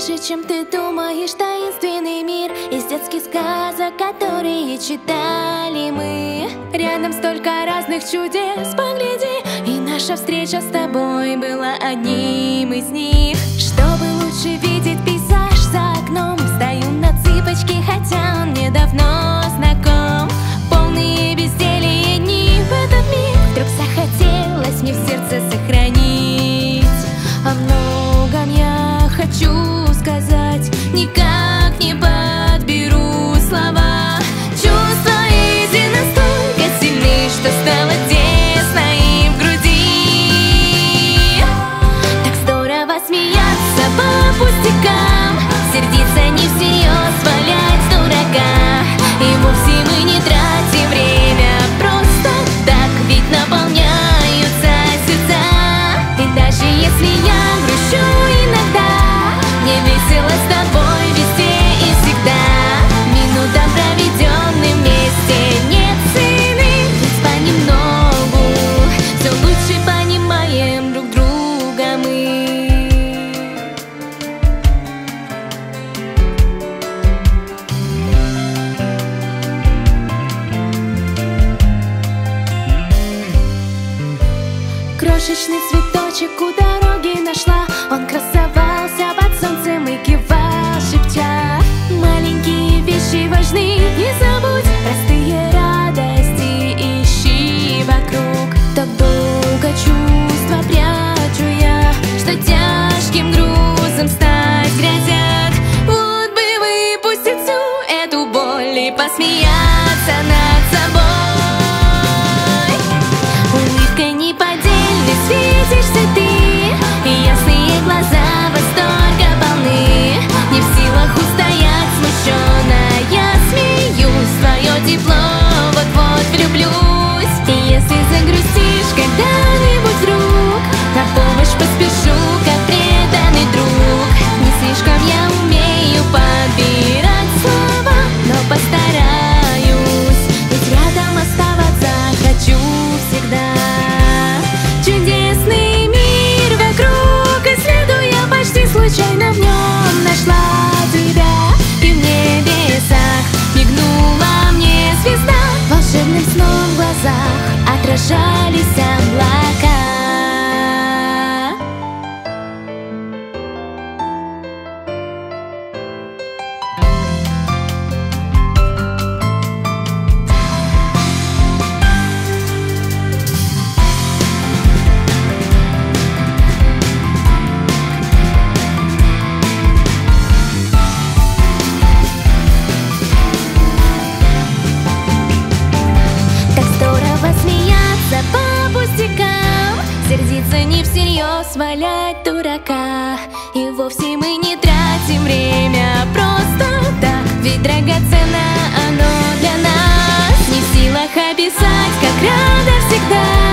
Ближе, чем ты думаешь, таинственный мир из детских сказок, которые читали мы. Рядом столько разных чудес, погляди, и наша встреча с тобой была одним из них. Чтобы лучше видеть пейзаж за окном, стою на цыпочки, хотя он мне давно знаком. Полные безделья дни в этот миг вдруг захотелось мне в сердце сохранить. О многом я хочу сказать, никак не подберу слова. Чувства эти настолько сильны, что стало тесно им в груди. Так здорово смеяться по пустякам, сердиться не всерьез, валять дурака. И вовсе мы не тратим время просто так, ведь наполняются сердца. И даже если я грущу иногда, мне весело с тобой везде и всегда. Минутам, проведенным вместе, нет цены, ведь понемногу все лучше понимаем друг друга мы. Крошечный цветочек у дороги нашла, он красовался под солнцем и кивал, шепча: маленькие вещи важны, не забудь, простые радости ищи вокруг. Так долго чувства прячу я, что тяжким грузом стать грозят. Вот бы выпустить всю эту боль и посмеяться над собой. Улыбкой неподдельной светишься ты, и ясные глаза восторга полны. Не в силах устоять смущенно, я смеюсь, в твое тепло вот-вот влюблюсь. И если загрустишь когда-нибудь вдруг, на помощь поспешу, как преданный друг. Не слишком я умею подбирать слова, но постараюсь, ведь рядом оставаться хочу всегда. Чудесный мир вокруг, исследуя почти случайно в нем нашла тебя. И в небесах мигнула мне звезда, волшебным сном в глазах отражались облака. Сердиться не всерьез, валять дурака. И вовсе мы не тратим время просто так, ведь драгоценно оно для нас. Не в силах описать, как рада всегда